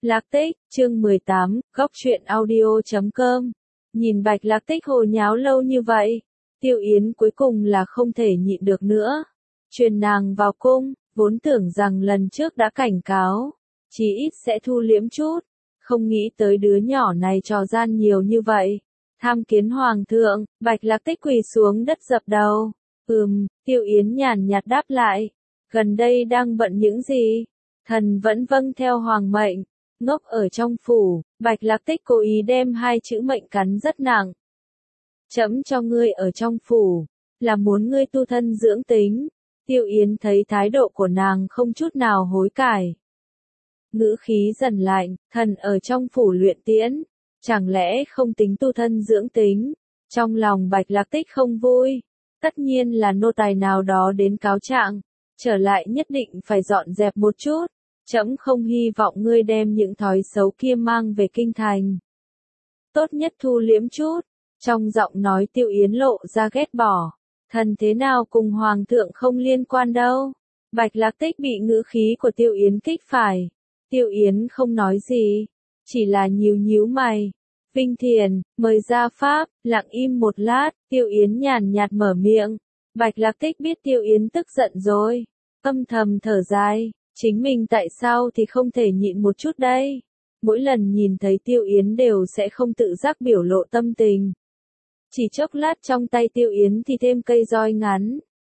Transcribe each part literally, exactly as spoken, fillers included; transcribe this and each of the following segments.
Lạc Tích, chương mười tám, góc truyện audio chấm com. Nhìn Bạch Lạc Tích hồ nháo lâu như vậy, Tiêu Yến cuối cùng là không thể nhịn được nữa. Truyền nàng vào cung, vốn tưởng rằng lần trước đã cảnh cáo, chí ít sẽ thu liễm chút, không nghĩ tới đứa nhỏ này trò gian nhiều như vậy. Tham kiến hoàng thượng, Bạch Lạc Tích quỳ xuống đất dập đầu. Ừm, Tiêu Yến nhàn nhạt đáp lại. Gần đây đang bận những gì? Thần vẫn vâng theo hoàng mệnh. Ngốc ở trong phủ, Bạch Lạc Tích cố ý đem hai chữ mệnh cắn rất nặng. Trẫm cho ngươi ở trong phủ, là muốn ngươi tu thân dưỡng tính. Tiêu Yến thấy thái độ của nàng không chút nào hối cải. Ngữ khí dần lạnh, thần ở trong phủ luyện tiễn, chẳng lẽ không tính tu thân dưỡng tính? Trong lòng Bạch Lạc Tích không vui, tất nhiên là nô tài nào đó đến cáo trạng, trở lại nhất định phải dọn dẹp một chút. Trẫm không hy vọng ngươi đem những thói xấu kia mang về kinh thành. Tốt nhất thu liễm chút. Trong giọng nói Tiêu Yến lộ ra ghét bỏ. Thần thế nào cùng hoàng thượng không liên quan đâu. Bạch Lạc Tích bị ngữ khí của Tiêu Yến kích phải. Tiêu Yến không nói gì, chỉ là nhíu nhíu mày. Vinh Thiền, mời ra pháp, lặng im một lát, Tiêu Yến nhàn nhạt mở miệng. Bạch Lạc Tích biết Tiêu Yến tức giận rồi, âm thầm thở dài. Chính mình tại sao thì không thể nhịn một chút đây? Mỗi lần nhìn thấy Tiêu Yến đều sẽ không tự giác biểu lộ tâm tình. Chỉ chốc lát trong tay Tiêu Yến thì thêm cây roi ngắn.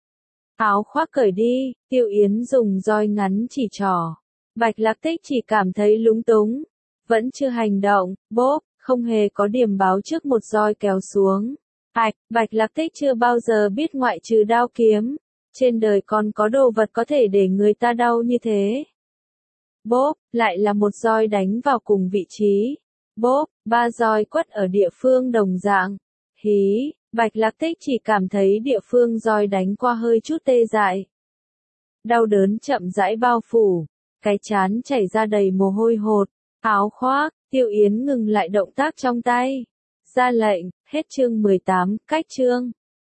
Áo khoác cởi đi, Tiêu Yến dùng roi ngắn chỉ trỏ. Bạch Lạc Tích chỉ cảm thấy lúng túng. Vẫn chưa hành động, bốp, không hề có điểm báo trước một roi kéo xuống. Ảch, Bạch Lạc Tích chưa bao giờ biết ngoại trừ đao kiếm. Trên đời còn có đồ vật có thể để người ta đau như thế. Bốp, lại là một roi đánh vào cùng vị trí. Bốp, ba roi quất ở địa phương đồng dạng. Hí, Bạch Lạc Tích chỉ cảm thấy địa phương roi đánh qua hơi chút tê dại. Đau đớn chậm rãi bao phủ, cái trán chảy ra đầy mồ hôi hột. Áo khoác, Tiêu Yến ngừng lại động tác trong tay. Ra lệnh, hết chương mười tám, cách chương.